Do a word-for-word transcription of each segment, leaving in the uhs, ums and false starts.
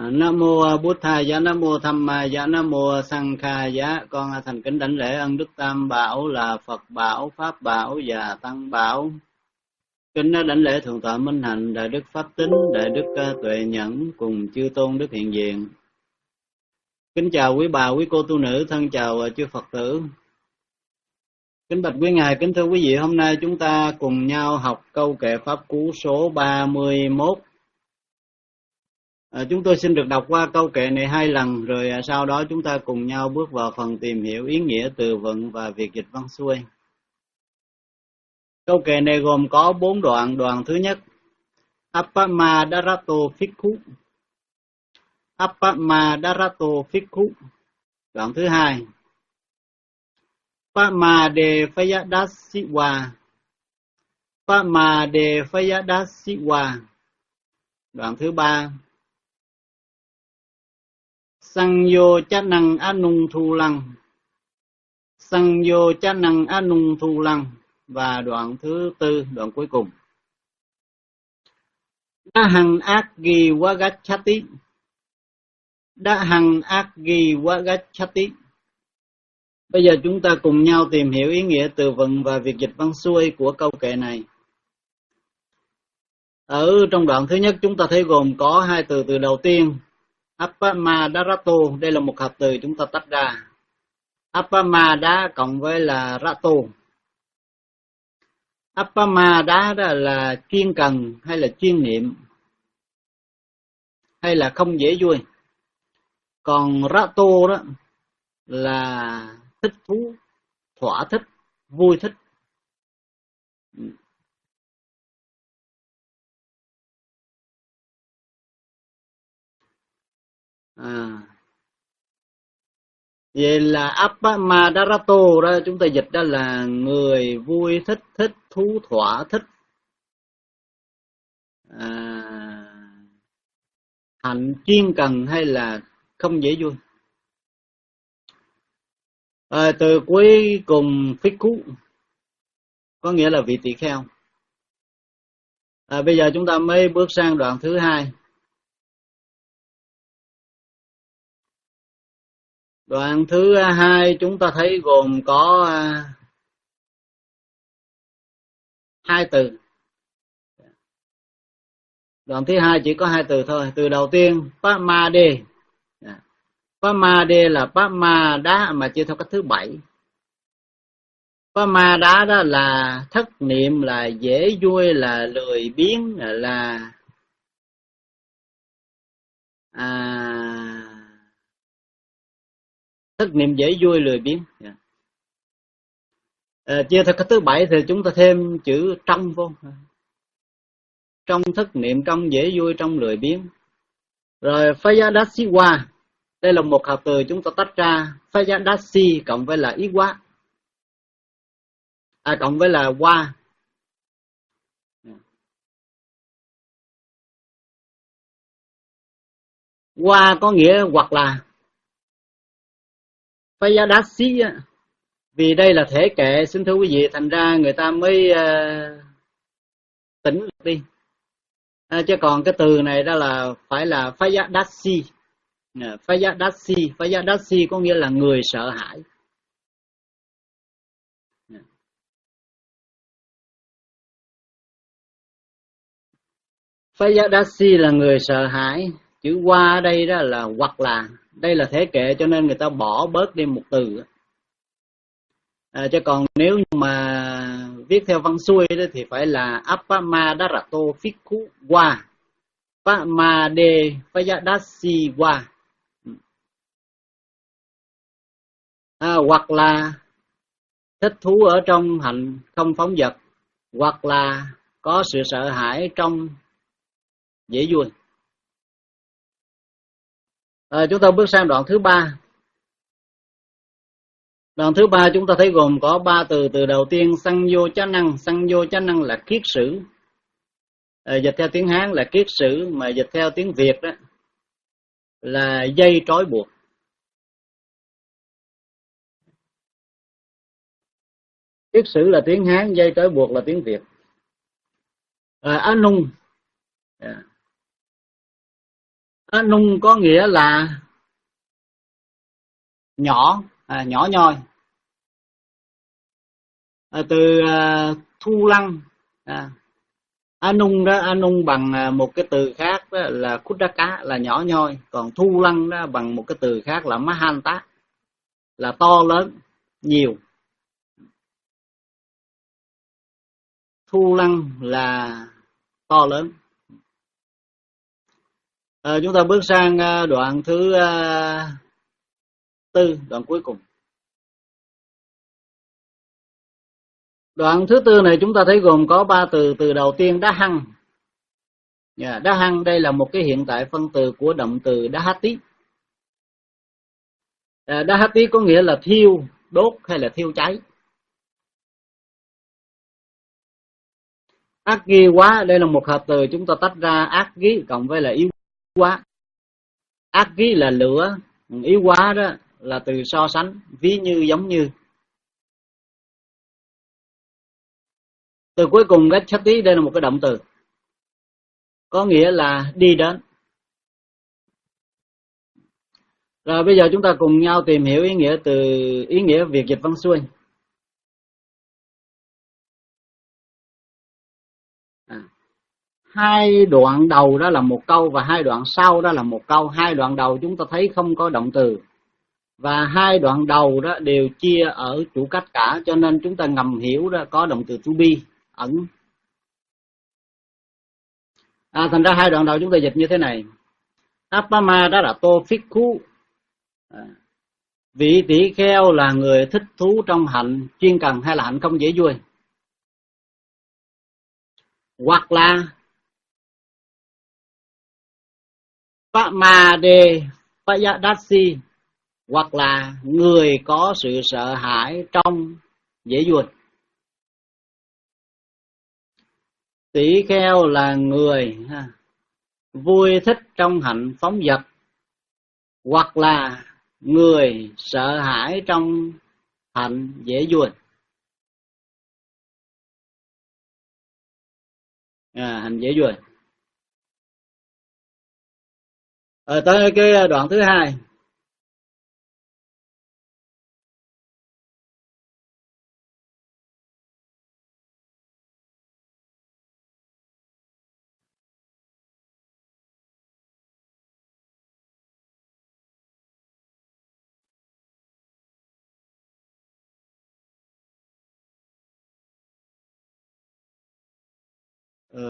Nam mô Bụt Thầy giá, Nam mô Tham Ma giá, Nam mô Sang Kha giá. Con thành kính đảnh lễ ân đức Tam Bảo là Phật Bảo, Pháp Bảo và Tăng Bảo. Kính đảnh lễ Thượng tọa Minh Hạnh, Đại đức Pháp Tính, Đại đức Tuệ Nhẫn cùng chư tôn đức hiện diện. Kính chào quý bà, quý cô tu nữ, thân chào chư Phật tử. Kính bạch quý ngài, kính thưa quý vị, hôm nay chúng ta cùng nhau học câu kệ Pháp Cú số ba mươi mốt. À, chúng tôi xin được đọc qua câu kệ này hai lần, rồi sau đó chúng ta cùng nhau bước vào phần tìm hiểu ý nghĩa từ vựng và việc dịch văn xuôi. Câu kệ này gồm có bốn đoạn. Đoạn thứ nhất, Appamadarato Phikku. Appamadarato Phikku. Đoạn thứ hai, Pamade Phayadasiwa. Pamade Phayadasiwa. Đoạn thứ ba, Sangyo Chanang Anung Thu Lăng. Sangyo Chanang Anung Thu Lăng. Và đoạn thứ tư, đoạn cuối cùng, Dahang Agi Wagachati. Dahang Agi Wagachati. Bây giờ chúng ta cùng nhau tìm hiểu ý nghĩa từ vựng và việc dịch văn xuôi của câu kệ này. Ở trong đoạn thứ nhất chúng ta thấy gồm có hai từ. Từ đầu tiên, Appamadarato, đây là một hợp từ chúng ta tách ra. Appamada cộng với là rato. Appamada đó là chuyên cần hay là chuyên niệm, hay là không dễ vui. Còn rato đó là thích thú, thỏa thích, vui thích. À, vậy là Appamadarato đó chúng ta dịch đó là người vui thích, thích thú, thỏa thích, à, hạnh chuyên cần hay là không dễ vui. À, từ cuối cùng Phikku có nghĩa là vị tỳ kheo. À, bây giờ chúng ta mới bước sang đoạn thứ hai. Đoạn thứ hai chúng ta thấy gồm có uh, hai từ. Đoạn thứ hai chỉ có hai từ thôi. Từ đầu tiên, Pamade. Pamade là Pamada mà chia theo cách thứ bảy. Pamada đó là thất niệm, là dễ vui, là lười biếng, là à, thất niệm dễ vui, lười biếng. Yeah. À, chia theo cách thứ bảy thì chúng ta thêm chữ trong vô. Trong thất niệm, trong dễ vui, trong lười biếng. Rồi Phayadasiwa, đây là một hợp từ chúng ta tách ra. Phayadasi cộng với là Iwa. À, cộng với là wa. Wa có nghĩa hoặc là. Phayadasi vì đây là thể kệ, xin thưa quý vị, thành ra người ta mới uh, tỉnh được đi. À, chứ còn cái từ này đó là phải là Phayadasi. Phayadasi, Phayadasi có nghĩa là người sợ hãi. Phayadasi là người sợ hãi. Chữ qua ở đây đó là hoặc là. Đây là thể kệ cho nên người ta bỏ bớt đi một từ. À, chứ còn nếu như mà viết theo văn xuôi đó thì phải là Appamadarato Phikku wa Pamade Phayadasi wa. À, hoặc là thích thú ở trong hạnh không phóng dật, hoặc là có sự sợ hãi trong dễ vui. À, chúng ta bước sang đoạn thứ ba. Đoạn thứ ba chúng ta thấy gồm có ba từ. Từ đầu tiên, Sangyo Chanang. Sangyo Chanang là kiết sử. À, dịch theo tiếng Hán là kiết sử, mà dịch theo tiếng Việt đó là dây trói buộc. Kiết sử là tiếng Hán, dây trói buộc là tiếng Việt. À, Anung. À, Anung có nghĩa là nhỏ, à, nhỏ nhoi. À, từ à, thu lăng, à, Anung đó, Anung bằng à, một cái từ khác đó là Khuddaka là nhỏ nhoi, còn thu lăng đó bằng một cái từ khác là Mahanta là to lớn, nhiều. Thu lăng là to lớn. À, chúng ta bước sang à, đoạn thứ à, tư, đoạn cuối cùng. Đoạn thứ tư này chúng ta thấy gồm có ba từ. Từ đầu tiên đá hăng. Yeah, đá hăng đây là một cái hiện tại phân từ của động từ dahati. À, dahati có nghĩa là thiêu, đốt hay là thiêu cháy. Agi quá, đây là một hợp từ chúng ta tách ra agi cộng với là yếu quá. Agi là lửa, yếu quá đó là từ so sánh, ví như, giống như. Từ cuối cùng gacchati đây là một cái động từ, có nghĩa là đi đến. Rồi bây giờ chúng ta cùng nhau tìm hiểu ý nghĩa từ ý nghĩa việc dịch văn xuôi. À, hai đoạn đầu đó là một câu và hai đoạn sau đó là một câu. Hai đoạn đầu chúng ta thấy không có động từ và hai đoạn đầu đó đều chia ở chủ cách cả, cho nên chúng ta ngầm hiểu đó có động từ to be ẩn. À, thành ra hai đoạn đầu chúng ta dịch như thế này. Appama đó là tô phikku, à, vị tỷ kheo là người thích thú trong hạnh chuyên cần hay là hạnh không dễ vui. Hoặc là Pamade Payadasi, hoặc là người có sự sợ hãi trong dễ vui. Tỷ kheo là người ha, vui thích trong hạnh phóng dật, hoặc là người sợ hãi trong hạnh dễ vui. À, hạnh dễ vui. Ở tới cái đoạn thứ hai. Ờ,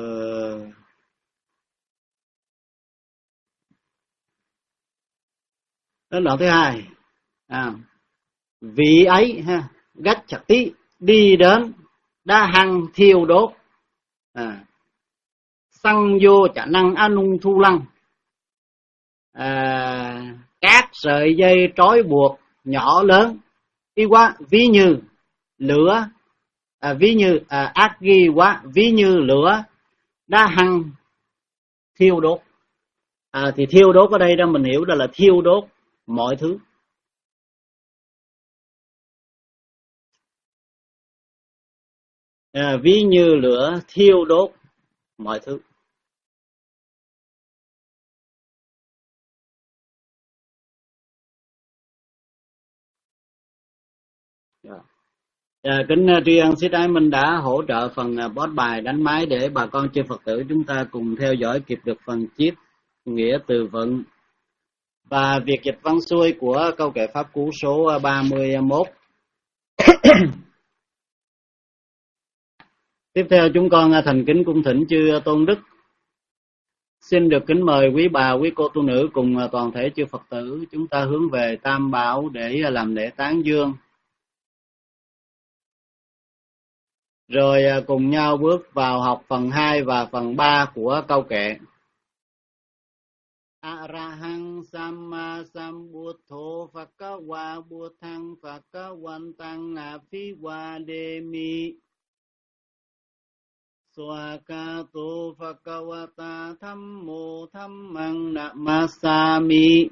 đến đoạn thứ hai. À, vị ấy ha, gách chặt tí, đi đến, đa hăng thiêu đốt, à, xăng vô chả năng anung thu lăng, à, các sợi dây trói buộc nhỏ lớn, y quá ví như lửa, à, ví như à, ác ghi quá ví như lửa, đa hăng thiêu đốt. À, thì thiêu đốt ở đây đó mình hiểu đó là thiêu đốt mọi thứ. À, ví như lửa thiêu đốt mọi thứ. À, kính tri ân Sĩ Ái Minh đã hỗ trợ phần post bài đánh máy để bà con chư Phật tử chúng ta cùng theo dõi kịp được phần chiết nghĩa từ vựng và việc dịch văn xuôi của câu kệ pháp cú số ba mươi mốt. Tiếp theo chúng con thành kính cung thỉnh chư tôn đức, xin được kính mời quý bà, quý cô tu nữ cùng toàn thể chư Phật tử chúng ta hướng về Tam Bảo để làm lễ tán dương, rồi cùng nhau bước vào học phần hai và phần ba của câu kệ. Arahang Samma Sambuddho Phakawa Buddhang Phakawantang Apiwademi Swakato Phakawata Thammo Thammang Namasami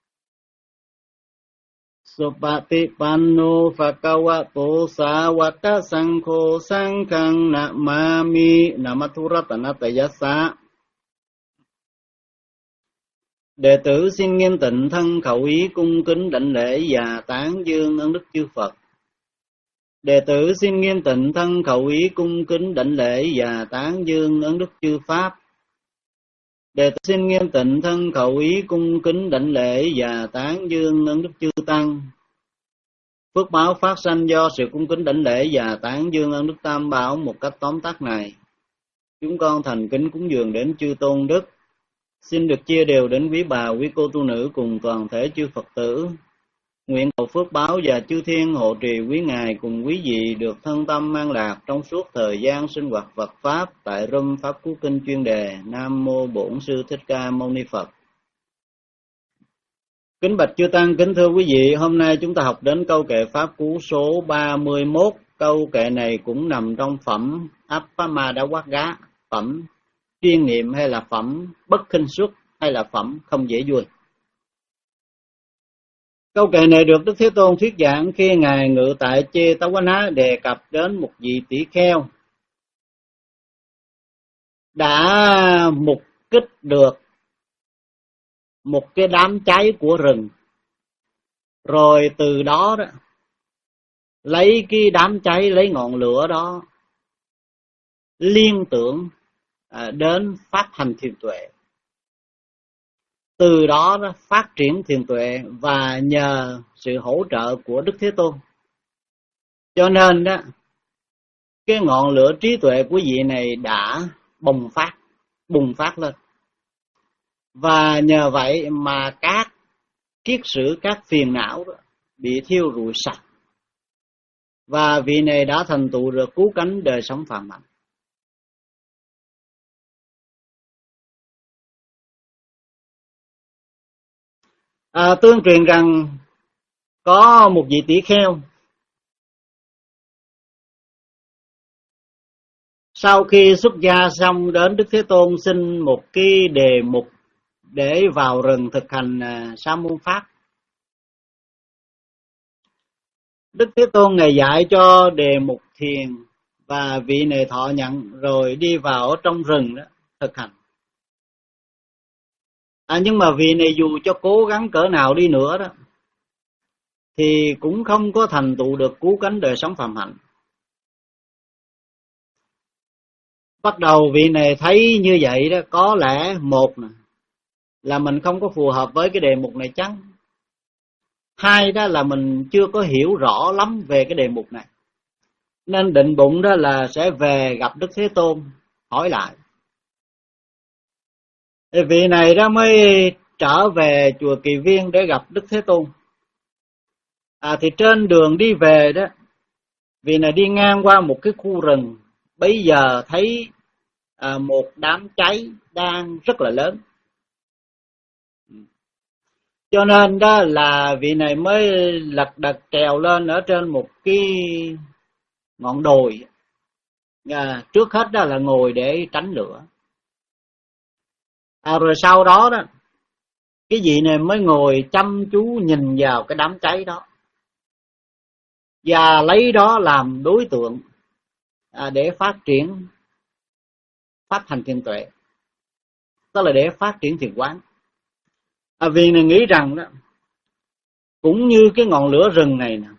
Supatipanno Phakawato Sawaka Sankho Sankhang Namami Namathu Ratanatayassa. Đệ tử xin nghiêm tịnh thân khẩu ý cung kính đảnh lễ và tán dương ân đức chư Phật. Đệ tử xin nghiêm tịnh thân khẩu ý cung kính đảnh lễ và tán dương ân đức chư Pháp. Đệ tử xin nghiêm tịnh thân khẩu ý cung kính đảnh lễ và tán dương ân đức chư Tăng. Phước báo phát sanh do sự cung kính đảnh lễ và tán dương ân đức Tam Bảo một cách tóm tắt này. Chúng con thành kính cúng dường đến chư tôn đức, xin được chia đều đến quý bà, quý cô tu nữ cùng toàn thể chư Phật tử. Nguyện cầu phước báo và chư thiên hộ trì quý ngài cùng quý vị được thân tâm an lạc trong suốt thời gian sinh hoạt Phật Pháp tại Room Pháp Cú Kinh chuyên đề Nam Mô Bổn Sư Thích Ca Mâu Ni Phật. Kính bạch chư Tăng, kính thưa quý vị, hôm nay chúng ta học đến câu kệ Pháp Cú số ba mươi mốt. Câu kệ này cũng nằm trong phẩm Appamadawagga, phẩm chuyên niệm hay là phẩm bất khinh suất hay là phẩm không dễ vui. Câu kệ này được Đức Thế Tôn thuyết giảng khi Ngài ngự tại Jetavana đề cập đến một vị tỷ kheo đã mục kích được một cái đám cháy của rừng, rồi từ đó, đó lấy cái đám cháy, lấy ngọn lửa đó liên tưởng à, đến phát hành thiền tuệ. Từ đó, đó phát triển thiền tuệ và nhờ sự hỗ trợ của Đức Thế Tôn. Cho nên đó, cái ngọn lửa trí tuệ của vị này đã bùng phát, bùng phát lên. Và nhờ vậy mà các kiết sử, các phiền não đó bị thiêu rụi sạch. Và vị này đã thành tựu được cứu cánh đời sống phàm hạnh. À, tương truyền rằng có một vị tỷ kheo sau khi xuất gia xong đến Đức Thế Tôn xin một cái đề mục để vào rừng thực hành sa môn pháp. Đức Thế Tôn Ngài dạy cho đề mục thiền và vị này thọ nhận rồi đi vào ở trong rừng đó thực hành. À, nhưng mà vị này dù cho cố gắng cỡ nào đi nữa đó thì cũng không có thành tựu được cứu cánh đời sống phàm hạnh. Bắt đầu vị này thấy như vậy đó, có lẽ một nè, là mình không có phù hợp với cái đề mục này chăng? Hai đó là mình chưa có hiểu rõ lắm về cái đề mục này. Nên định bụng đó là sẽ về gặp Đức Thế Tôn hỏi lại. Thì vị này đó mới trở về chùa Kỳ Viên để gặp Đức Thế Tôn. À, thì trên đường đi về đó, vị này đi ngang qua một cái khu rừng. Bây giờ thấy à, một đám cháy đang rất là lớn. Cho nên đó là vị này mới lật đật trèo lên ở trên một cái ngọn đồi. À, trước hết đó là ngồi để tránh lửa. À, rồi sau đó đó, cái vị này mới ngồi chăm chú nhìn vào cái đám cháy đó. Và lấy đó làm đối tượng à, để phát triển pháp hành thiền tuệ. Tức là để phát triển thiền quán. À, vì này nghĩ rằng đó, cũng như cái ngọn lửa rừng này nè,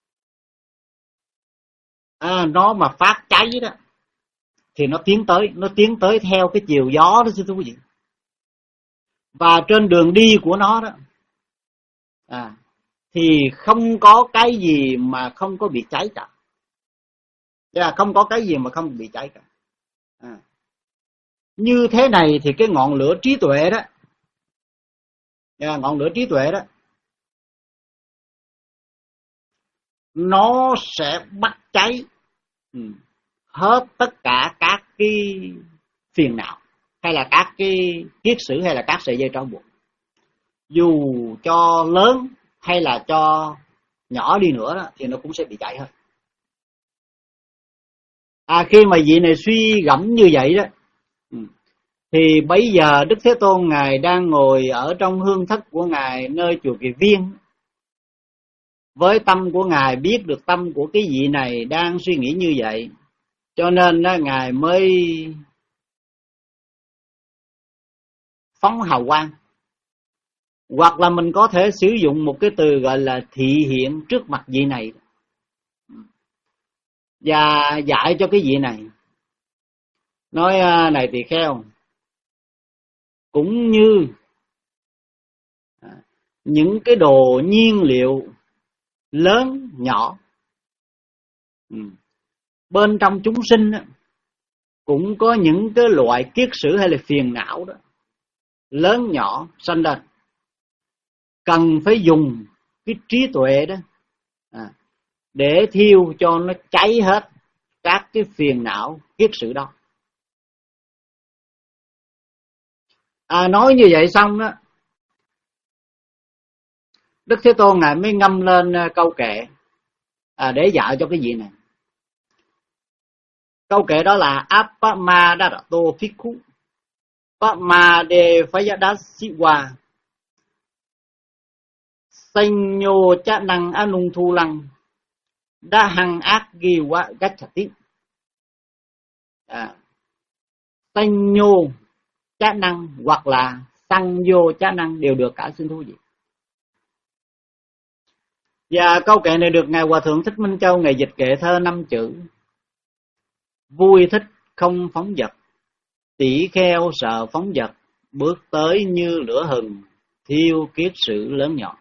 à, nó mà phát cháy đó, thì nó tiến tới, nó tiến tới theo cái chiều gió đó, thưa quý vị. Và trên đường đi của nó đó, à, thì không có cái gì mà không có bị cháy cả. Yeah, không có cái gì mà không bị cháy cả. À. Như thế này thì cái ngọn lửa trí tuệ đó, yeah, ngọn lửa trí tuệ đó, nó sẽ bắt cháy ừ, hết tất cả các cái phiền não, hay là các cái kiết sử, hay là các sợi dây trói buộc. Dù cho lớn hay là cho nhỏ đi nữa đó, thì nó cũng sẽ bị cháy hết. À, khi mà vị này suy gẫm như vậy đó, thì bây giờ Đức Thế Tôn Ngài đang ngồi ở trong hương thất của Ngài nơi chùa Kỳ Viên. Với tâm của Ngài biết được tâm của cái vị này đang suy nghĩ như vậy, cho nên đó, Ngài mới phóng hào quang Hoặc là mình có thể sử dụng một cái từ gọi là thị hiện trước mặt vị này, và dạy cho cái vị này. Nói này tỳ kheo, cũng như những cái đồ nhiên liệu lớn nhỏ, bên trong chúng sinh cũng có những cái loại kiết sử hay là phiền não đó, lớn nhỏ sanh lên, cần phải dùng cái trí tuệ đó à, để thiêu cho nó cháy hết các cái phiền não kiết sử đó. À, nói như vậy xong đó, Đức Thế Tôn ngài mới ngâm lên câu kệ à, để dạy cho cái gì này. Câu kệ đó là Appamadato Phikku Pamade Phayadasiwa Sanyo cha năng anung thu lăng đa hằng ác ghi wa gachati. À, Sanyo cha năng hoặc là Sanyo cha năng đều được cả, xin thú vị. Và câu kệ này được ngài Hòa thượng Thích Minh Châu ngài dịch kệ thơ năm chữ: vui thích không phóng dật, tỷ kheo sợ phóng dật, bước tới như lửa hừng, thiêu kiết sử lớn nhỏ.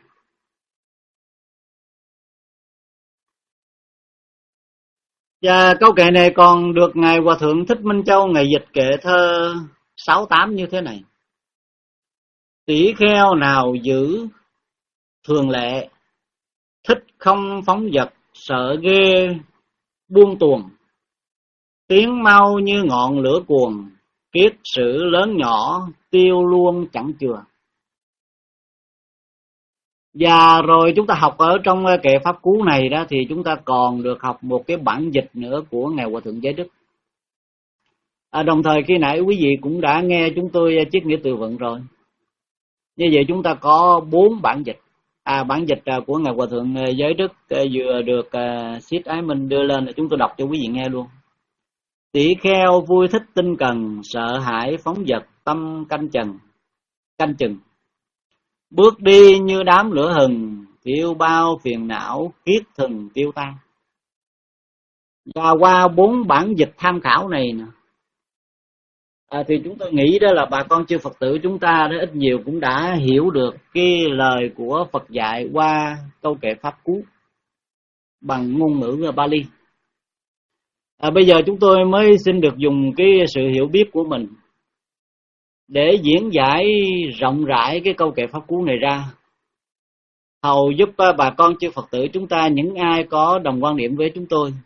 Và câu kệ này còn được ngài Hòa thượng Thích Minh Châu ngài dịch kệ thơ sáu tám như thế này: tỷ kheo nào giữ thường lệ, thích không phóng dật, sợ ghê buông tuồng, tiếng mau như ngọn lửa cuồng, kiết sử lớn nhỏ tiêu luôn chẳng chừa. Và rồi chúng ta học ở trong kệ pháp cú này đó, thì chúng ta còn được học một cái bản dịch nữa của ngài Hòa thượng Giới Đức. À, đồng thời khi nãy quý vị cũng đã nghe chúng tôi triết nghĩa từ vựng rồi. Như vậy chúng ta có bốn bản dịch. À, bản dịch của ngài Hòa thượng Giới Đức vừa được uh, Siết Ái Minh đưa lên, chúng tôi đọc cho quý vị nghe luôn. Tỷ kheo vui thích tinh cần, sợ hãi phóng dật, tâm canh chừng, canh chừng, bước đi như đám lửa hừng, thiêu bao phiền não, kiết thần tiêu tan. Và qua bốn bản dịch tham khảo này nè, à, thì chúng tôi nghĩ đó là bà con chư Phật tử chúng ta đó ít nhiều cũng đã hiểu được cái lời của Phật dạy qua câu kệ pháp cú bằng ngôn ngữ Bali. À, bây giờ chúng tôi mới xin được dùng cái sự hiểu biết của mình để diễn giải rộng rãi cái câu kệ pháp cú này ra, hầu giúp bà con chư Phật tử chúng ta, những ai có đồng quan điểm với chúng tôi,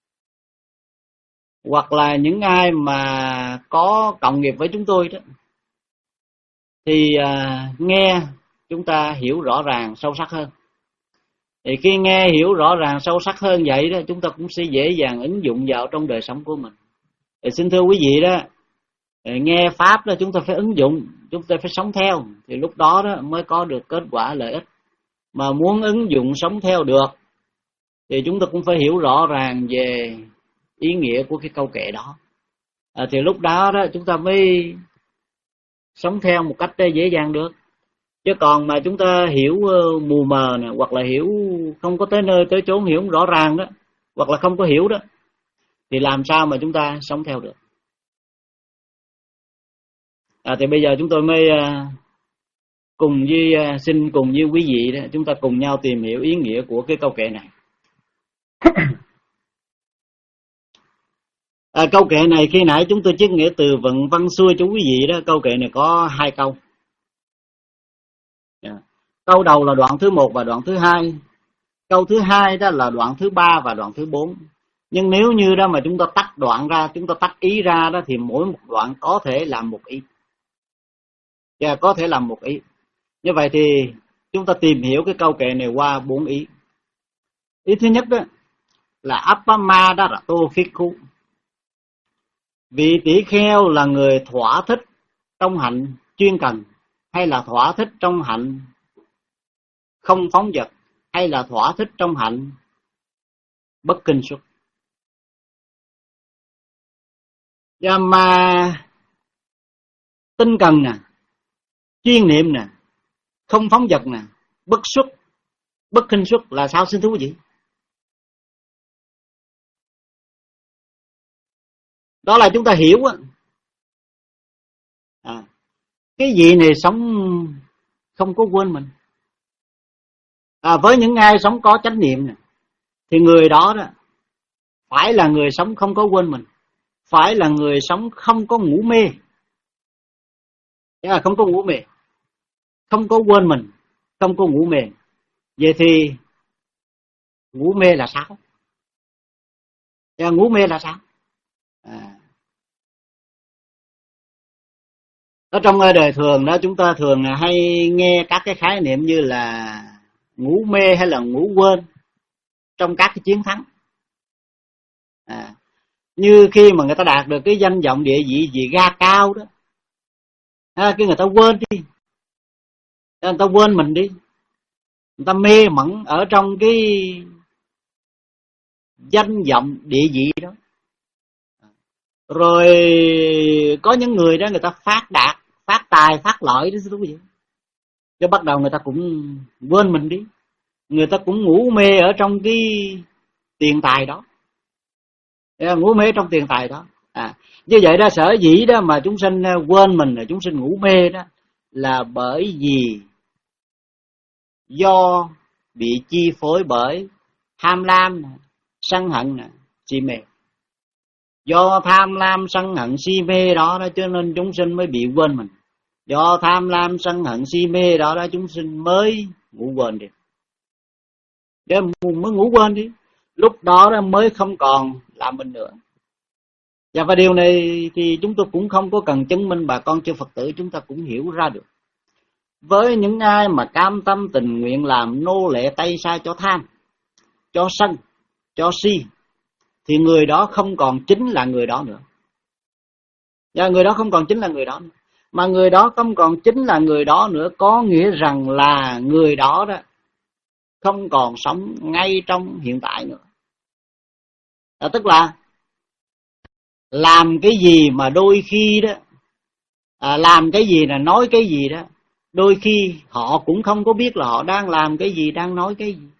hoặc là những ai mà có cộng nghiệp với chúng tôi đó, thì à, nghe chúng ta hiểu rõ ràng sâu sắc hơn. Thì khi nghe hiểu rõ ràng sâu sắc hơn vậy đó, chúng ta cũng sẽ dễ dàng ứng dụng vào trong đời sống của mình. Thì xin thưa quý vị đó, nghe pháp đó chúng ta phải ứng dụng, chúng ta phải sống theo, thì lúc đó đó mới có được kết quả lợi ích. Mà muốn ứng dụng sống theo được thì chúng ta cũng phải hiểu rõ ràng về ý nghĩa của cái câu kệ đó. À, thì lúc đó đó chúng ta mới sống theo một cách dễ dàng được. Chứ còn mà chúng ta hiểu mù mờ nè, hoặc là hiểu không có tới nơi tới chốn, hiểu không rõ ràng đó, hoặc là không có hiểu đó, thì làm sao mà chúng ta sống theo được. À, thì bây giờ chúng tôi mới cùng với xin cùng với quý vị đó, chúng ta cùng nhau tìm hiểu ý nghĩa của cái câu kệ này. À, câu kệ này khi nãy chúng tôi triết nghĩa từ vựng văn xuôi cho quý vị đó, câu kệ này có hai câu. Yeah. Câu đầu là đoạn thứ một và đoạn thứ hai. Câu thứ hai đó là đoạn thứ ba và đoạn thứ bốn. Nhưng nếu như đó mà chúng ta tách đoạn ra, chúng ta tách ý ra đó, thì mỗi một đoạn có thể làm một ý. Yeah, có thể làm một ý. Như vậy thì chúng ta tìm hiểu cái câu kệ này qua bốn ý. Ý thứ nhất đó là Appamadato Phikku. Vị tỷ kheo là người thỏa thích trong hạnh chuyên cần, hay là thỏa thích trong hạnh không phóng dật, hay là thỏa thích trong hạnh bất kinh xuất. Và mà tinh cần nè, chuyên niệm nè, không phóng dật nè, bất xuất, bất khinh xuất là sao xin thú vị? Đó là chúng ta hiểu á. À, cái gì này sống không có quên mình. À, với những ai sống có chánh niệm nè, thì người đó đó phải là người sống không có quên mình, phải là người sống không có ngủ mê. À, không có ngủ mê, không có quên mình, không có ngủ mê. Vậy thì ngủ mê là sao? À, ngủ mê là sao? À, ở trong đời thường đó chúng ta thường hay nghe các cái khái niệm như là ngủ mê hay là ngủ quên trong các cái chiến thắng. À, như khi mà người ta đạt được cái danh vọng địa vị gì ga cao đó, à, cái người ta quên đi, người ta quên mình đi, người ta mê mẩn ở trong cái danh vọng địa vị đó. Rồi có những người đó người ta phát đạt, phát tài, phát lợi đó thưa quý vị, cho bắt đầu người ta cũng quên mình đi, người ta cũng ngủ mê ở trong cái tiền tài đó, ngủ mê trong tiền tài đó. À, như vậy đó, sở dĩ đó mà chúng sinh quên mình, là chúng sinh ngủ mê đó, là bởi vì do bị chi phối bởi tham lam, sân hận, si mê. Do tham lam sân hận si mê đó, đó cho nên chúng sinh mới bị quên mình. Do tham lam sân hận si mê đó, đó chúng sinh mới ngủ quên đi. Để mới ngủ quên đi, lúc đó, đó mới không còn làm mình nữa. Và và điều này thì chúng tôi cũng không có cần chứng minh, bà con chư Phật tử chúng ta cũng hiểu ra được. Với những ai mà cam tâm tình nguyện làm nô lệ tay sai cho tham, cho sân, cho si, thì người đó không còn chính là người đó nữa. Và người đó không còn chính là người đó nữa. Mà người đó không còn chính là người đó nữa, có nghĩa rằng là người đó đó không còn sống ngay trong hiện tại nữa. À, tức là làm cái gì mà đôi khi đó, à, làm cái gì là nói cái gì đó, đôi khi họ cũng không có biết là họ đang làm cái gì, đang nói cái gì.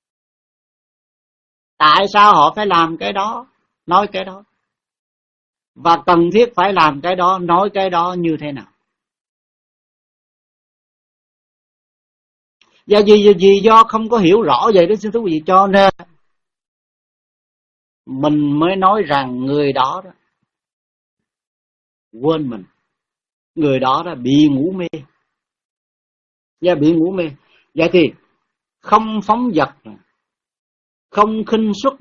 Tại sao họ phải làm cái đó, nói cái đó, và cần thiết phải làm cái đó, nói cái đó như thế nào? Và vì, vì do không có hiểu rõ vậy đó xin thú vị, cho nên mình mới nói rằng người đó đó quên mình, người đó đó bị ngủ mê. Và bị ngủ mê. Vậy thì không phóng dật, không khinh xuất,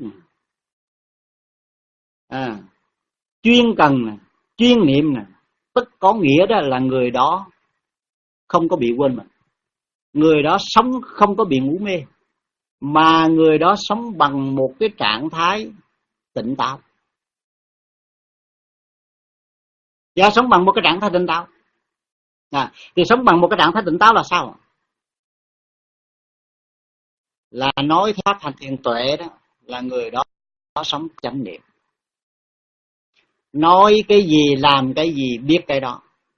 à, chuyên cần, chuyên niệm, tức có nghĩa đó là người đó không có bị quên mình. Người đó sống không có bị ngủ mê, mà người đó sống bằng một cái trạng thái tỉnh táo. Và sống bằng một cái trạng thái tỉnh táo. À, thì sống bằng một cái trạng thái tỉnh táo là sao? Là nói theo hành thiền tuệ đó, là người đó, đó sống chánh niệm. Nói cái gì, làm cái gì, biết cái đó.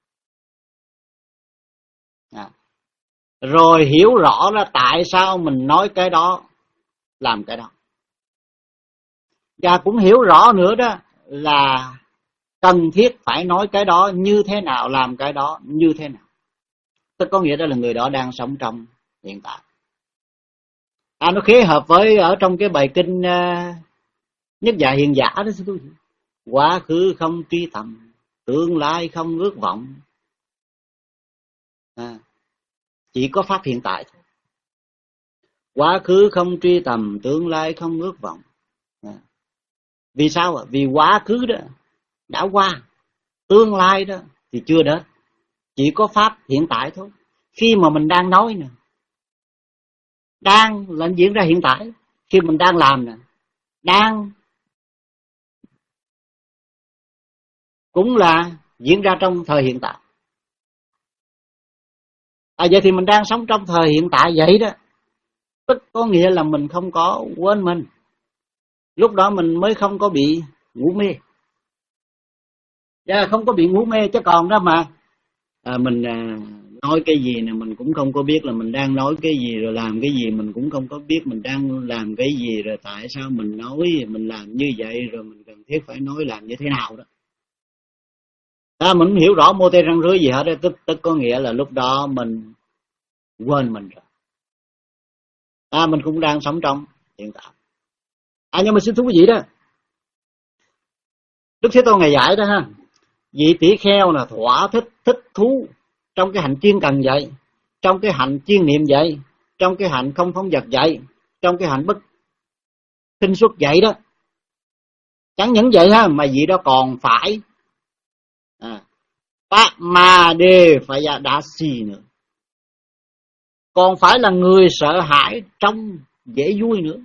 À, rồi hiểu rõ là tại sao mình nói cái đó, làm cái đó. Và cũng hiểu rõ nữa đó là cần thiết phải nói cái đó như thế nào, làm cái đó như thế nào. Tức có nghĩa đó là người đó đang sống trong hiện tại. À, nó khế hợp với ở trong cái bài kinh uh, Nhất Dạ Hiền Giả đó. Quá khứ không truy tầm, tương lai không ước vọng. À, chỉ có pháp hiện tại thôi. Quá khứ không truy tầm, tương lai không ước vọng. À, vì sao ạ? Vì quá khứ đó đã qua, tương lai đó thì chưa đến. Chỉ có pháp hiện tại thôi. Khi mà mình đang nói nè, đang là diễn ra hiện tại. Khi mình đang làm nè, đang cũng là diễn ra trong thời hiện tại. À, vậy thì mình đang sống trong thời hiện tại vậy đó, tức có nghĩa là mình không có quên mình. Lúc đó mình mới không có bị ngủ mê. Dạ, không có bị ngủ mê, chứ còn đó mà à, mình à, nói cái gì nè mình cũng không có biết là mình đang nói cái gì, rồi làm cái gì mình cũng không có biết mình đang làm cái gì, rồi tại sao mình nói mình làm như vậy, rồi mình cần thiết phải nói làm như thế nào đó. À, mình không hiểu rõ mô tê răng rưới gì hết đó, tức, tức có nghĩa là lúc đó mình quên mình rồi. À, mình cũng đang sống trong hiện tại. À, nhưng mà xin thú quý vị đó, Đức Thế Tôn Ngài dạy đó ha, vị tỷ kheo là thỏa thích thích thú trong cái hạnh chuyên cần vậy, trong cái hạnh chuyên niệm vậy, trong cái hạnh không phóng dật vậy, trong cái hạnh bất khinh suất vậy đó. Chẳng những vậy ha, mà vị đó còn phải à, mà đề phải đá xì nữa, còn phải là người sợ hãi trong dễ vui nữa.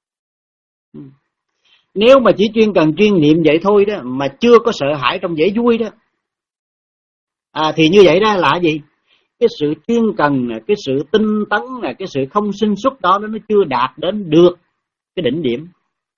Nếu mà chỉ chuyên cần chuyên niệm vậy thôi đó, mà chưa có sợ hãi trong dễ vui đó, à, thì như vậy đó là gì? Cái sự chuyên cần, cái sự tinh tấn, cái sự không sinh xuất đó nó chưa đạt đến được cái đỉnh điểm.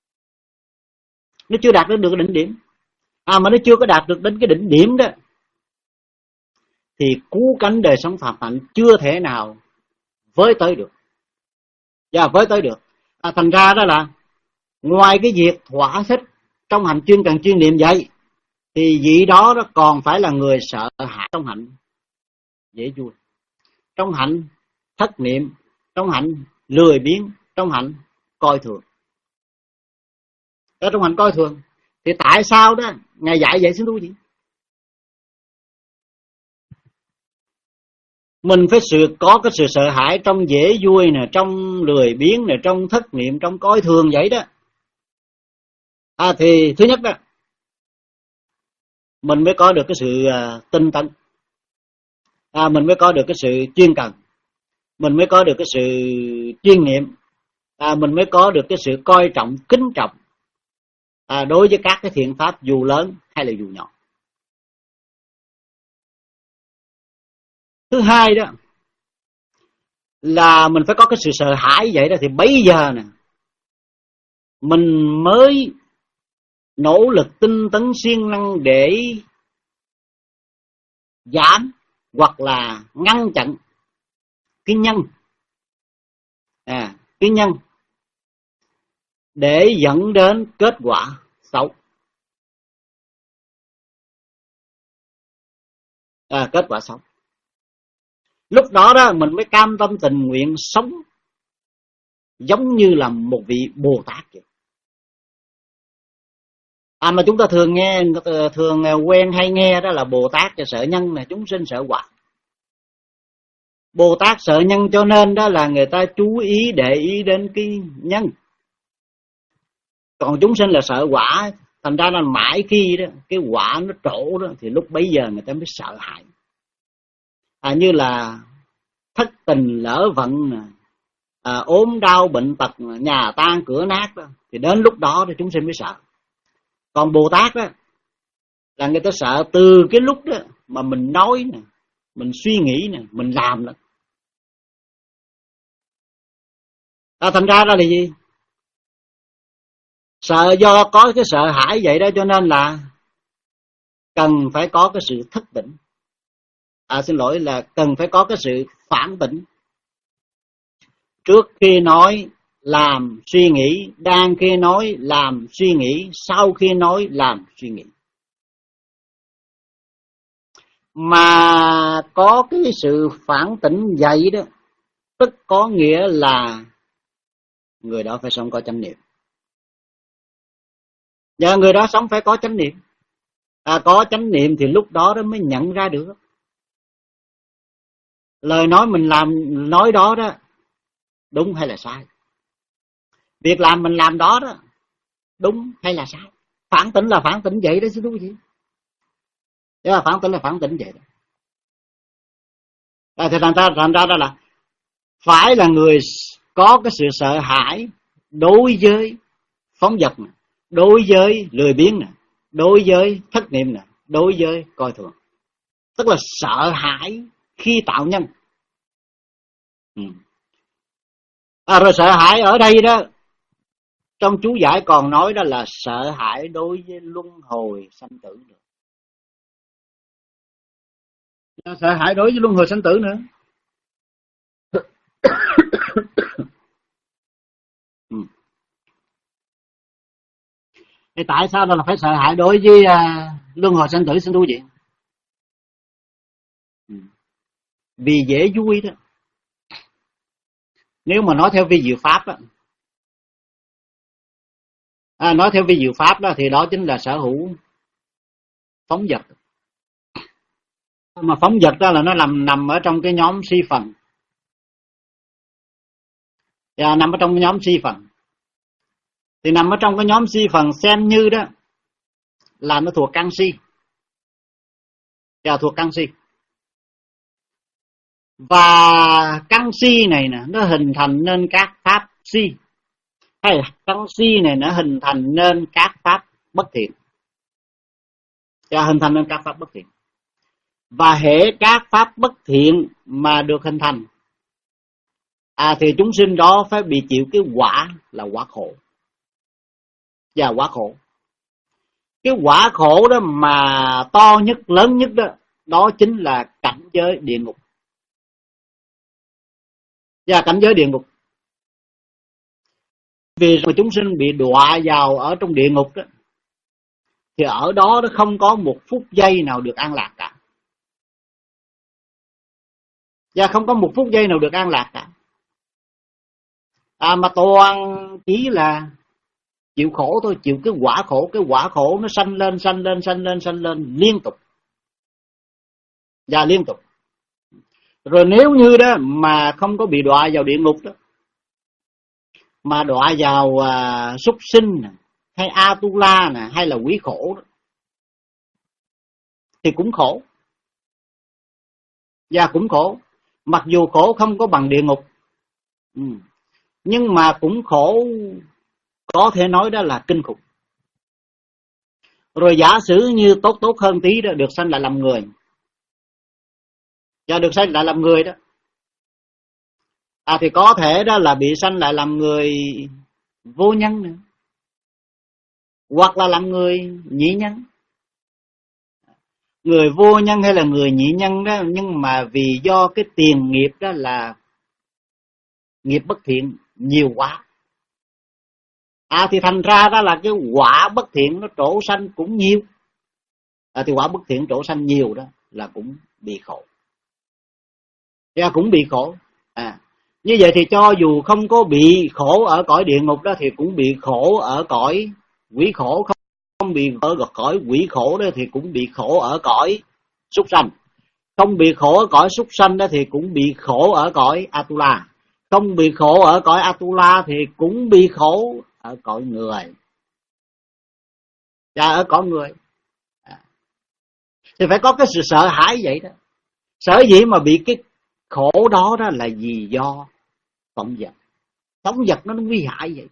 Nó chưa đạt đến được cái đỉnh điểm. À, mà nó chưa có đạt được đến cái đỉnh điểm đó, thì cứu cánh đời sống phạm hạnh chưa thể nào với tới được. Dạ, với tới được. À, thành ra đó là ngoài cái việc thỏa thích trong hành chuyên cần chuyên niệm vậy, thì vị đó đó còn phải là người sợ hãi trong hạnh dễ vui, trong hạnh thất niệm, trong hạnh lười biếng, trong hạnh coi thường. Ở trong hạnh coi thường thì tại sao đó Ngài dạy vậy xin thú vị? Mình phải sự có cái sự sợ hãi trong dễ vui nè, trong lười biếng nè, trong thất niệm, trong coi thường vậy đó. À, thì thứ nhất đó, mình mới có được cái sự uh, tinh tấn. À, mình mới có được cái sự chuyên cần, mình mới có được cái sự chuyên niệm, à, mình mới có được cái sự coi trọng, kính trọng à, đối với các cái thiện pháp dù lớn hay là dù nhỏ. Thứ hai đó là mình phải có cái sự sợ hãi vậy đó, thì bây giờ nè mình mới nỗ lực tinh tấn siêng năng để giảm hoặc là ngăn chặn cái nhân, à, cái nhân để dẫn đến kết quả xấu. À, kết quả xấu. Lúc đó đó mình mới cam tâm tình nguyện sống giống như là một vị Bồ Tát vậy. À, mà chúng ta thường nghe, thường quen hay nghe đó là Bồ Tát sợ nhân là chúng sinh sợ quả. Bồ Tát sợ nhân cho nên đó là người ta chú ý để ý đến cái nhân. Còn chúng sinh là sợ quả, thành ra là mãi khi đó cái quả nó trổ đó thì lúc bấy giờ người ta mới sợ hãi. À, như là thất tình lỡ vận, à, ốm đau bệnh tật, nhà tan cửa nát đó, thì đến lúc đó thì chúng sinh mới sợ. Còn Bồ Tát đó là người ta sợ từ cái lúc đó mà mình nói nè, mình suy nghĩ nè, mình làm nè. À, thành ra đó là gì? Sợ, do có cái sợ hãi vậy đó cho nên là cần phải có cái sự thức tỉnh. À, xin lỗi là cần phải có cái sự phản tỉnh. Trước khi nói làm suy nghĩ, đang khi nói làm suy nghĩ, sau khi nói làm suy nghĩ. Mà có cái sự phản tỉnh vậy đó, tức có nghĩa là người đó phải sống có chánh niệm. Và người đó sống phải có chánh niệm. À, có chánh niệm thì lúc đó đó mới nhận ra được lời nói mình làm nói đó đó đúng hay là sai, việc làm mình làm đó đó đúng hay là sai. Phản tỉnh là phản tỉnh vậy đó chứ đúng gì. Thế là phản tỉnh là phản tỉnh vậy đó. À, thì thành ra thành ra đó là phải là người có cái sự sợ hãi đối với phóng dật nè, đối với lười biếng nè, đối với thất niệm nè, đối với coi thường. Tức là sợ hãi khi tạo nhân. Ừ. À, rồi sợ hãi ở đây đó, trong chú giải còn nói đó là sợ hãi đối với luân hồi sanh tử được. Sợ hãi đối với luân hồi sanh tử nữa. Ừ. Thì tại sao là phải sợ hãi đối với uh, luân hồi sanh tử, xin thú vị? Ừ. Vì dễ vui đó. Nếu mà nói theo vi diệu pháp đó, à, nói theo vi diệu pháp đó thì đó chính là sở hữu phóng dật. Mà phóng dật đó là nó nằm nằm ở trong cái nhóm si phần, và nằm ở trong cái nhóm si phần. Thì nằm ở trong cái nhóm si phần xem như đó là nó thuộc căn si, và thuộc căn si. Và căn si này nè nó hình thành nên các pháp si, hay là căn si này nó hình thành nên các pháp bất thiện, và hình thành nên các pháp bất thiện. Và hễ các pháp bất thiện mà được hình thành, à thì chúng sinh đó phải bị chịu cái quả là quả khổ. Và quả khổ, cái quả khổ đó mà to nhất, lớn nhất đó, đó chính là cảnh giới địa ngục. Và cảnh giới địa ngục, vì mà chúng sinh bị đọa vào ở trong địa ngục đó, thì ở đó nó không có một phút giây nào được an lạc cả. Và không có một phút giây nào được an lạc cả. À, mà toàn chỉ là chịu khổ thôi, chịu cái quả khổ. Cái quả khổ nó sanh lên, sanh lên, sanh lên, sanh lên liên tục. Và liên tục. Rồi nếu như đó mà không có bị đọa vào địa ngục đó, mà đọa vào à, súc sinh nè, hay Atula nè, hay là quỷ khổ đó, thì cũng khổ. Và cũng khổ. Mặc dù khổ không có bằng địa ngục, ừ, nhưng mà cũng khổ, có thể nói đó là kinh khủng. Rồi giả sử như tốt tốt hơn tí đó, được sanh lại làm người. Và được sanh lại làm người đó, à thì có thể đó là bị sanh lại làm người vô nhân nữa, hoặc là làm người nhị nhân. Người vô nhân hay là người nhị nhân đó, nhưng mà vì do cái tiền nghiệp đó là nghiệp bất thiện nhiều quá, à thì thành ra đó là cái quả bất thiện nó trổ sanh cũng nhiều. À thì quả bất thiện trổ sanh nhiều đó là cũng bị khổ. Và cũng bị khổ. À như vậy thì cho dù không có bị khổ ở cõi địa ngục đó, thì cũng bị khổ ở cõi quỷ khổ. Không bị ở cõi quỷ khổ đó thì cũng bị khổ ở cõi súc sanh. Không bị khổ ở cõi súc sanh đó thì cũng bị khổ ở cõi Atula. Không bị khổ ở cõi Atula thì cũng bị khổ ở cõi người. Và ở cõi người à. Thì phải có cái sự sợ hãi vậy đó. Sở dĩ mà bị cái khổ đó đó là vì do phóng dật. Phóng dật nó nguy hại vậy.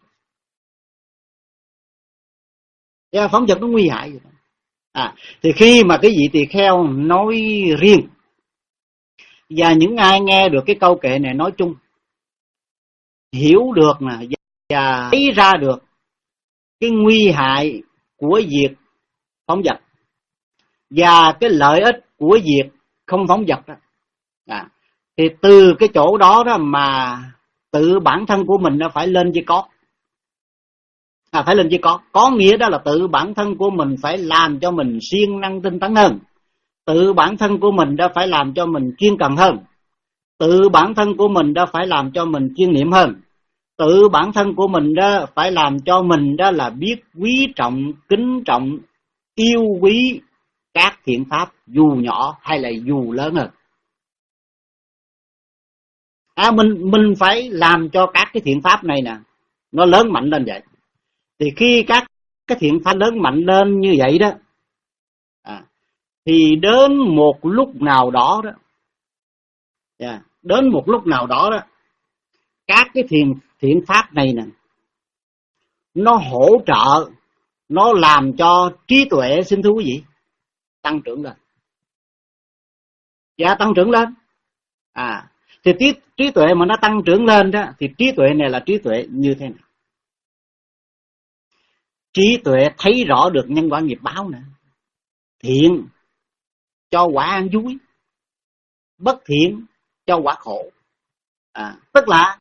Và phóng dật nó nguy hại vậy. À, thì khi mà cái vị tỳ kheo nói riêng, và những ai nghe được cái câu kệ này nói chung, hiểu được nè, và thấy ra được cái nguy hại của việc phóng dật và cái lợi ích của việc không phóng dật đó, à, thì từ cái chỗ đó đó mà tự bản thân của mình nó phải lên với có. À, phải lên với có. Có nghĩa đó là tự bản thân của mình phải làm cho mình siêng năng tinh tấn hơn. Tự bản thân của mình đó phải làm cho mình kiên cần hơn. Tự bản thân của mình đó phải làm cho mình chuyên niệm hơn. Tự bản thân của mình đó phải làm cho mình đó là biết quý trọng, kính trọng, yêu quý các thiện pháp dù nhỏ hay là dù lớn hơn. À, mình mình phải làm cho các cái thiện pháp này nè nó lớn mạnh lên vậy. Thì khi các cái thiện pháp lớn mạnh lên như vậy đó, à, thì đến một lúc nào đó đó, yeah, đến một lúc nào đó đó, các cái thiện thiện pháp này nè nó hỗ trợ, nó làm cho trí tuệ, xin thú vị, tăng trưởng lên. Dạ, tăng trưởng lên. À thì trí, trí tuệ mà nó tăng trưởng lên đó, thì trí tuệ này là trí tuệ như thế nào? Trí tuệ thấy rõ được nhân quả nghiệp báo nè, thiện cho quả an vui. bất thiện cho quả khổ. À, tức là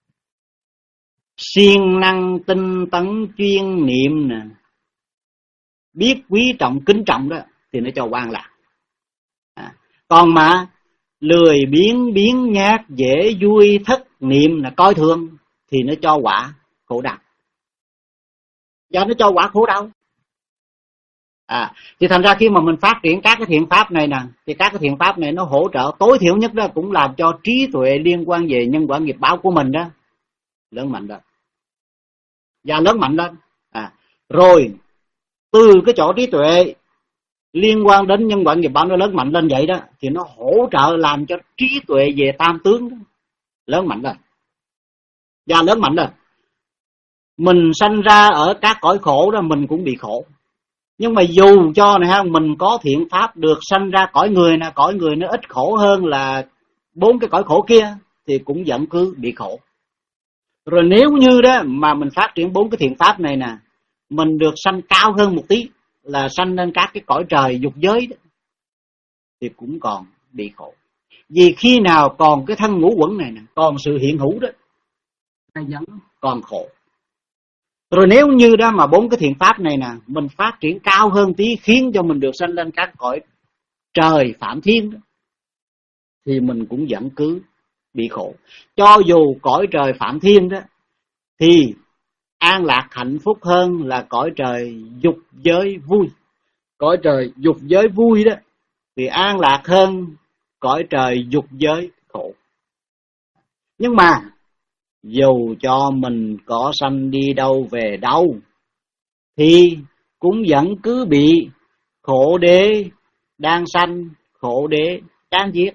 siêng năng tinh tấn chuyên niệm nè, biết quý trọng kính trọng đó thì nó cho quan lạc. À, còn mà lười biếng biến nhát dễ vui thất niệm là coi thường thì nó cho quả khổ đau. Do nó cho quả khổ đau. À, thì thành ra khi mà mình phát triển các cái thiện pháp này nè, thì các cái thiện pháp này nó hỗ trợ tối thiểu nhất đó cũng làm cho trí tuệ liên quan về nhân quả nghiệp báo của mình đó lớn mạnh lên, và lớn mạnh lên. À, rồi từ cái chỗ trí tuệ liên quan đến nhân quả nghiệp báo nó lớn mạnh lên vậy đó, thì nó hỗ trợ làm cho trí tuệ về tam tướng đó lớn mạnh lên, và lớn mạnh lên. Mình sanh ra ở các cõi khổ đó mình cũng bị khổ, nhưng mà dù cho này ha, mình có thiện pháp được sanh ra cõi người nè, cõi người nó ít khổ hơn là bốn cái cõi khổ kia thì cũng vẫn cứ bị khổ. Rồi nếu như đó mà mình phát triển bốn cái thiện pháp này nè, mình được sanh cao hơn một tí là sanh lên các cái cõi trời dục giới đó, thì cũng còn bị khổ. Vì khi nào còn cái thân ngũ uẩn này nè, còn sự hiện hữu đó, nó vẫn còn khổ. Rồi nếu như đó mà bốn cái thiện pháp này nè mình phát triển cao hơn tí, khiến cho mình được sanh lên các cõi trời phạm thiên đó, thì mình cũng vẫn cứ bị khổ. Cho dù cõi trời phạm thiên đó thì an lạc hạnh phúc hơn là cõi trời dục giới vui. Cõi trời dục giới vui đó thì an lạc hơn cõi trời dục giới khổ. Nhưng mà dù cho mình có sanh đi đâu về đâu thì cũng vẫn cứ bị khổ đế đang sanh, khổ đế đang diệt.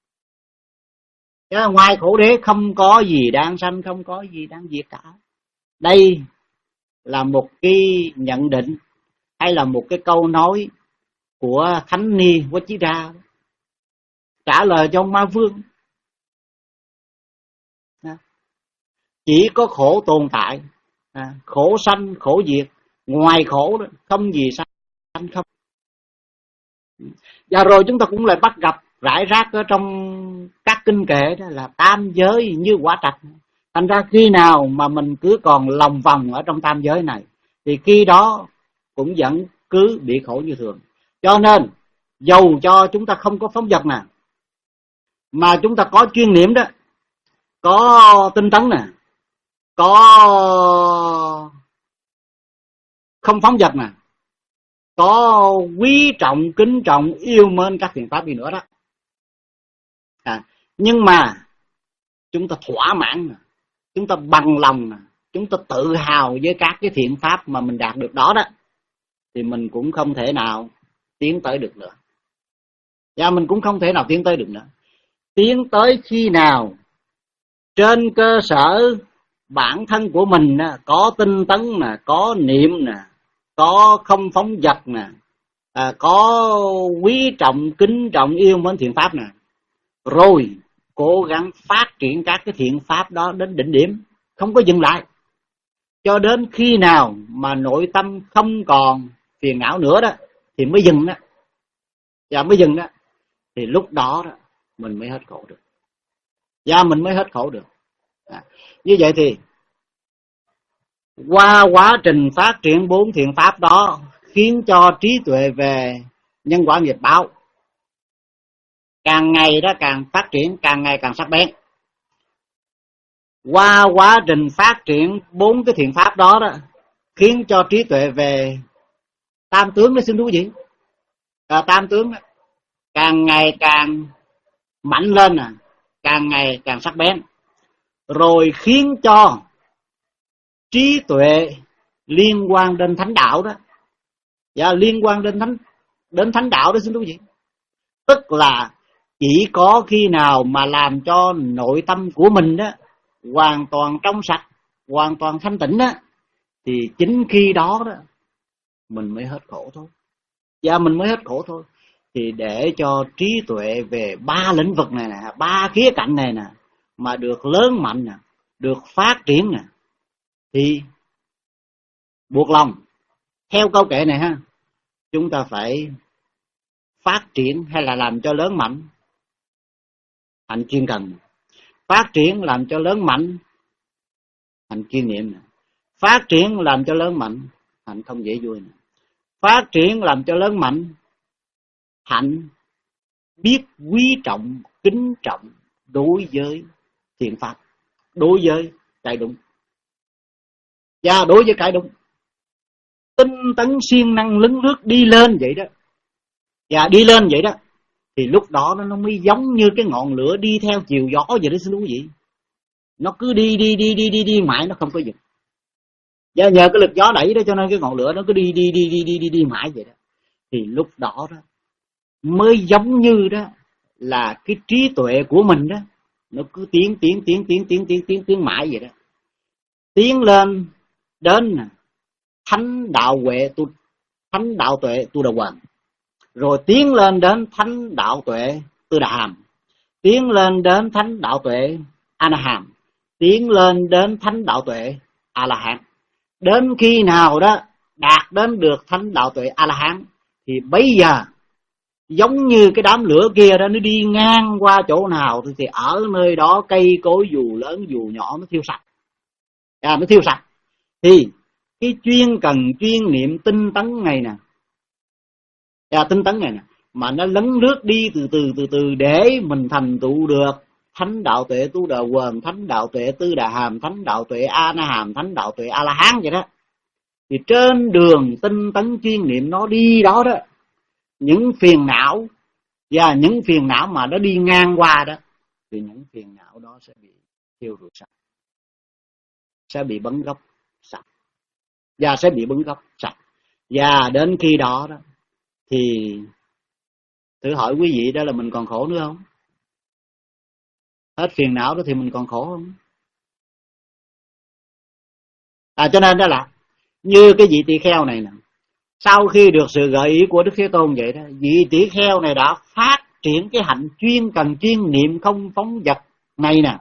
Chứ ngoài khổ đế không có gì đang sanh, không có gì đang diệt cả. Đây là một cái nhận định hay là một cái câu nói của Thánh Ni Vajira trả lời cho Ma Vương. Chỉ có khổ tồn tại, à, khổ sanh khổ diệt, ngoài khổ đó, không gì sanh không. Và rồi chúng ta cũng lại bắt gặp rải rác ở trong các kinh kệ đó là tam giới như quả trạch. Thành ra khi nào mà mình cứ còn lòng vòng ở trong tam giới này thì khi đó cũng vẫn cứ bị khổ như thường. Cho nên dầu cho chúng ta không có phóng dật nè, mà chúng ta có chuyên niệm đó, có tinh tấn nè, có không phóng dật nè, có quý trọng kính trọng yêu mến các thiện pháp gì nữa đó, à, nhưng mà chúng ta thỏa mãn nè, chúng ta bằng lòng nè, chúng ta tự hào với các cái thiện pháp mà mình đạt được đó đó, thì mình cũng không thể nào tiến tới được nữa. Và mình cũng không thể nào tiến tới được nữa. Tiến tới khi nào trên cơ sở bản thân của mình có tinh tấn nè, có niệm nè, có không phóng dật nè, à, có quý trọng kính trọng yêu mến thiện pháp nè, rồi cố gắng phát triển các cái thiện pháp đó đến đỉnh điểm, không có dừng lại, cho đến khi nào mà nội tâm không còn phiền não nữa đó thì mới dừng đó. Và mới dừng đó thì lúc đó đó mình mới hết khổ được. Và mình mới hết khổ được. À, như vậy thì qua quá trình phát triển bốn thiện pháp đó khiến cho trí tuệ về nhân quả nghiệp báo càng ngày đó càng phát triển, càng ngày càng sắc bén. Qua quá trình phát triển bốn cái thiện pháp đó đó khiến cho trí tuệ về tam tướng nó xin thú gì à, tam tướng đó, càng ngày càng mạnh lên nè, càng ngày càng sắc bén, rồi khiến cho trí tuệ liên quan đến thánh đạo đó, và liên quan đến thánh đến thánh đạo đó xin thú gì, tức là chỉ có khi nào mà làm cho nội tâm của mình đó hoàn toàn trong sạch, hoàn toàn thanh tịnh đó, thì chính khi đó đó mình mới hết khổ thôi. Và mình mới hết khổ thôi. Thì để cho trí tuệ về ba lĩnh vực này nè, ba khía cạnh này nè mà được lớn mạnh nè, được phát triển nè, thì buộc lòng theo câu kệ này ha, chúng ta phải phát triển hay là làm cho lớn mạnh hạnh chuyên cần. Phát triển làm cho lớn mạnh, hạnh chuyên niệm. Phát triển làm cho lớn mạnh, hạnh không dễ vui. Phát triển làm cho lớn mạnh, hạnh biết quý trọng, kính trọng đối với thiện pháp, đối với cái đúng. Và đối với cái đúng, tinh tấn siêng năng lấn lướt đi lên vậy đó. Và đi lên vậy đó, thì lúc đó nó mới giống như cái ngọn lửa đi theo chiều gió vậy đó, xin quý vị. Nó cứ đi đi đi đi đi đi mãi, nó không có dừng. Và nhờ cái lực gió đẩy đó cho nên cái ngọn lửa nó cứ đi đi đi đi đi đi đi mãi vậy đó. Thì lúc đó đó mới giống như đó là cái trí tuệ của mình đó, nó cứ tiến tiến tiến tiến tiến tiến tiến tiến mãi vậy đó. Tiến lên đến thánh đạo huệ tu, thánh đạo tuệ tu đà hoàng, rồi tiến lên đến thánh đạo tuệ tư đà hàm, tiến lên đến thánh đạo tuệ a na hàm, tiến lên đến thánh đạo tuệ a la hán. Đến khi nào đó đạt đến được thánh đạo tuệ a la hán thì bây giờ giống như cái đám lửa kia đó, nó đi ngang qua chỗ nào thì ở nơi đó cây cối dù lớn dù nhỏ nó thiêu sạch, à, nó thiêu sạch. Thì cái chuyên cần chuyên niệm tinh tấn này nè, à, tinh tấn này nè, mà nó lấn lướt đi từ từ từ từ để mình thành tựu được thánh đạo tuệ tu đà hoàng, thánh đạo tuệ tư đà hàm, thánh đạo tuệ a na hàm, thánh đạo tuệ a la hán vậy đó. Thì trên đường tinh tấn chuyên niệm nó đi đó đó, những phiền não và những phiền não mà nó đi ngang qua đó, thì những phiền não đó sẽ bị thiêu rụi sạch, sẽ bị bấn gốc sạch, và sẽ bị bấn gốc sạch. Và đến khi đó đó thì thử hỏi quý vị, đó là mình còn khổ nữa không? Hết phiền não đó thì mình còn khổ không? À, cho nên đó là như cái vị tỳ kheo này nè, sau khi được sự gợi ý của Đức Thế Tôn vậy đó, vị tỳ kheo này đã phát triển cái hạnh chuyên cần chuyên niệm không phóng dật này nè,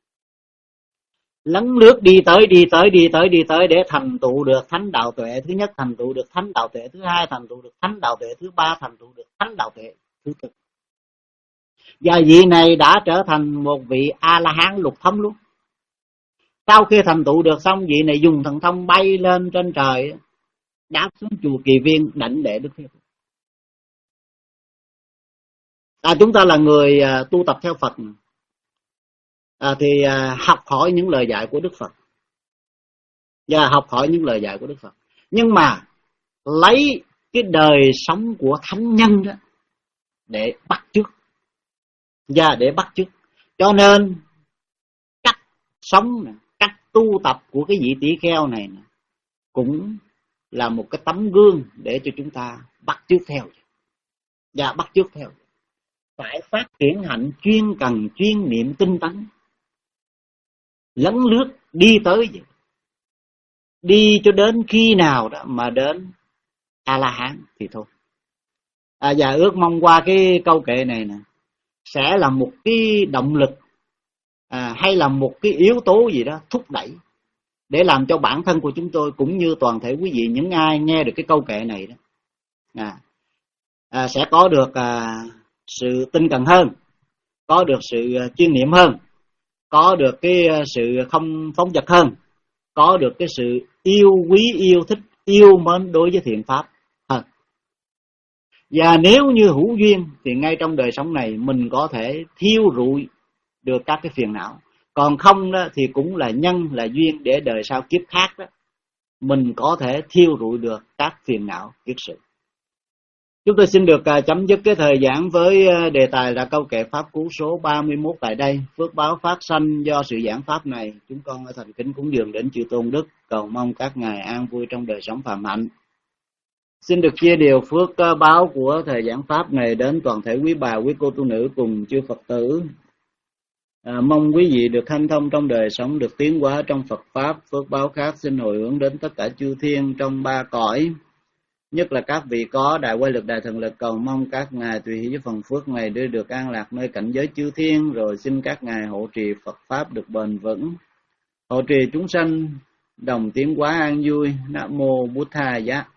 lấn lướt đi tới đi tới đi tới đi tới để thành tựu được thánh đạo tuệ thứ nhất, thành tựu được thánh đạo tuệ thứ hai, thành tựu được thánh đạo tuệ thứ ba, thành tựu được thánh đạo tuệ thứ tư. Và vị này đã trở thành một vị a la hán lục thông luôn. Sau khi thành tựu được xong, vị này dùng thần thông bay lên trên trời, đáp xuống chùa Kỳ Viên đảnh lễ Đức Thế Tôn. À, chúng ta là người à, tu tập theo Phật, à, thì à, học hỏi những lời dạy của Đức Phật, và học hỏi những lời dạy của Đức Phật, nhưng mà lấy cái đời sống của thánh nhân đó để bắt chước, và để bắt chước. Cho nên cách sống, cách tu tập của cái vị tỷ kheo này cũng là một cái tấm gương để cho chúng ta bắt chước theo, và bắt chước theo. Phải phát triển hạnh chuyên cần chuyên niệm tinh tấn, lấn lướt đi tới vậy, đi cho đến khi nào đó mà đến a la hán thì thôi. À, và ước mong qua cái câu kệ này nè sẽ là một cái động lực, à, hay là một cái yếu tố gì đó thúc đẩy để làm cho bản thân của chúng tôi cũng như toàn thể quý vị, những ai nghe được cái câu kệ này đó, à, à, sẽ có được à, sự tinh cần hơn, có được sự chuyên niệm hơn, có được cái sự không phóng dật hơn, có được cái sự yêu quý, yêu thích, yêu mến đối với thiện pháp hơn. Và nếu như hữu duyên thì ngay trong đời sống này mình có thể thiêu rụi được các cái phiền não. Còn không đó thì cũng là nhân, là duyên để đời sau kiếp khác đó mình có thể thiêu rụi được các phiền não kiết sự. Chúng tôi xin được chấm dứt cái thời giảng với đề tài là câu kệ pháp cú số ba mươi mốt tại đây. Phước báo phát sanh do sự giảng pháp này, chúng con thành kính cúng dường đến chư Tôn Đức, cầu mong các ngài an vui trong đời sống phàm hạnh. Xin được chia điều phước báo của thời giảng pháp này đến toàn thể quý bà, quý cô tu nữ cùng chư Phật tử. À, mong quý vị được hanh thông trong đời sống, được tiến hóa trong Phật pháp. Phước báo khác xin hồi hướng đến tất cả chư thiên trong ba cõi, nhất là các vị có đại quay lực, đại thần lực, cầu mong các ngài tùy hỷ với phần phước này để được an lạc nơi cảnh giới chư thiên. Rồi xin các ngài hộ trì Phật pháp được bền vững, hộ trì chúng sanh đồng tiến hóa an vui. Nam mô Bụt Thầy Giá.